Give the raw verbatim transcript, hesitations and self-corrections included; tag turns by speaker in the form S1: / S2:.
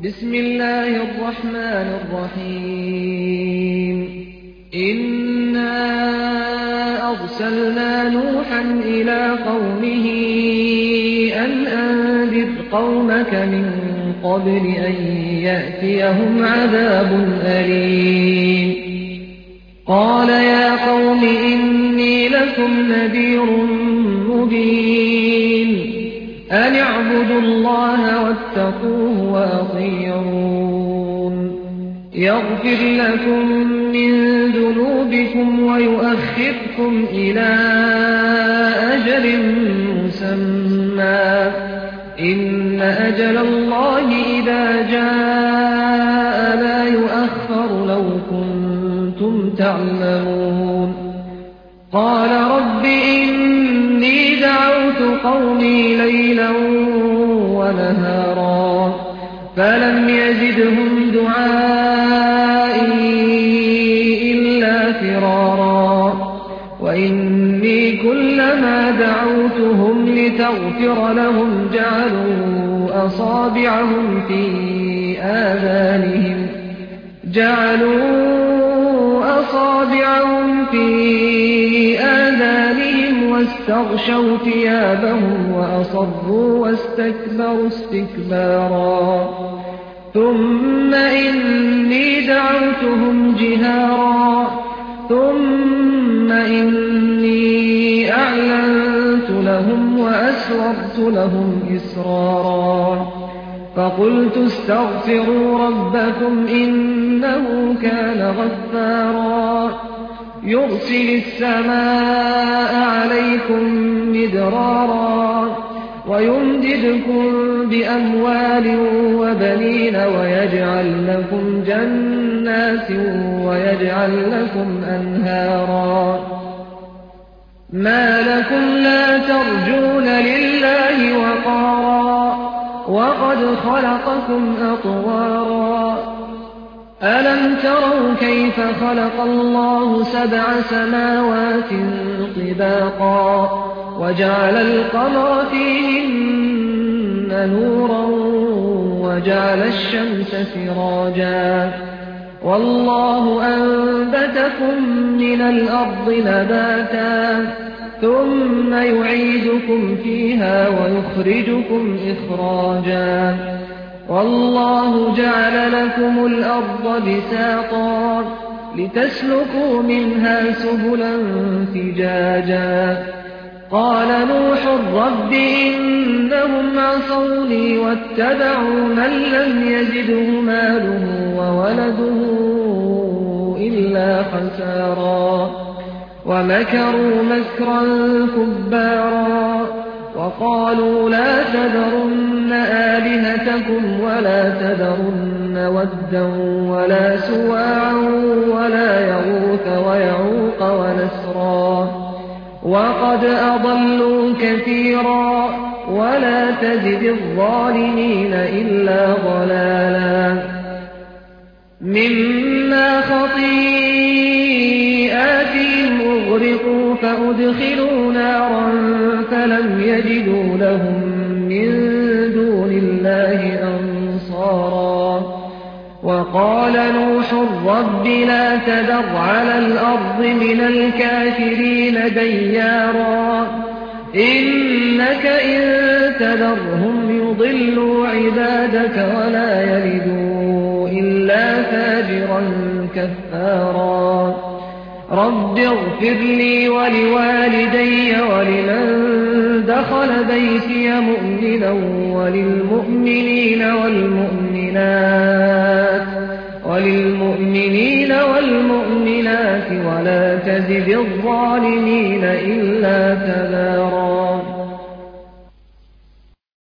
S1: بسم الله الرحمن الرحيم إنا أرسلنا نوحا إلى قومه أن أنذر قومك من قبل أن يأتيهم عذاب أليم قال يا قوم إني لكم نذير مبين أن اعبدوا الله واتقوه وأطيعون يغفر لكم من ذنوبكم ويؤخركم إلى أجل مسمى إن أجل الله إذا جاء لا يؤخر لو كنتم تعلمون قال رب إني دعوت قومي ليلا ونهارا فلم يزدهم دعائي إلا فرارا وإني كلما دعوتهم لتغفر لهم جعلوا أصابعهم في آذانهم جعلوا أصابعهم في آذانهم واستغشوا ثيابهم وأصروا واستكبروا استكبارا ثم إني دعوتهم جهارا ثم إني أعلنت لهم وأسررت لهم إسرارا فقلت استغفروا ربكم إنه كان غفارا يرسل السماء عليكم مدرارا ويمددكم بأموال وبنين ويجعل لكم جنات ويجعل لكم أنهارا ما لكم لا ترجون لله وقارا وقد خلقكم أطوارا ألم تروا كيف خلق الله سبع سماوات طباقا وجعل القمر فيهن نورا وجعل الشمس سراجا والله أنبتكم من الأرض نباتا ثم يعيدكم فيها ويخرجكم إخراجا والله جعل لكم الأرض بساطا لتسلكوا منها سبلا فجاجا قال نوح رب إنهم عصوني واتبعوا من لم يزده ماله وولده إلا خسارا ومكروا مكرا كبارا وقالوا لا تذرن آلهتكم ولا تذرن ودا ولا سواعا ولا يغوث ويعوق ونسرا وقد أضلوا كثيرا ولا تزد الظالمين إلا ضلالا مما خطيئاتهم أغرقوا فأدخلوا نارا فلم يجدوا لهم من دون الله أنصارا وقال نوح رب لا تذر على الأرض من الكافرين ديارا إنك إن تذرهم يضلوا عبادك ولا يلدوا إلا فاجرا كفارا رب اغفر لي ولوالدي ولمن دخل بيتي مؤمنا وللمؤمنين والمؤمنات وللمؤمنين والمؤمنات ولا تزد الظالمين إلا تبارا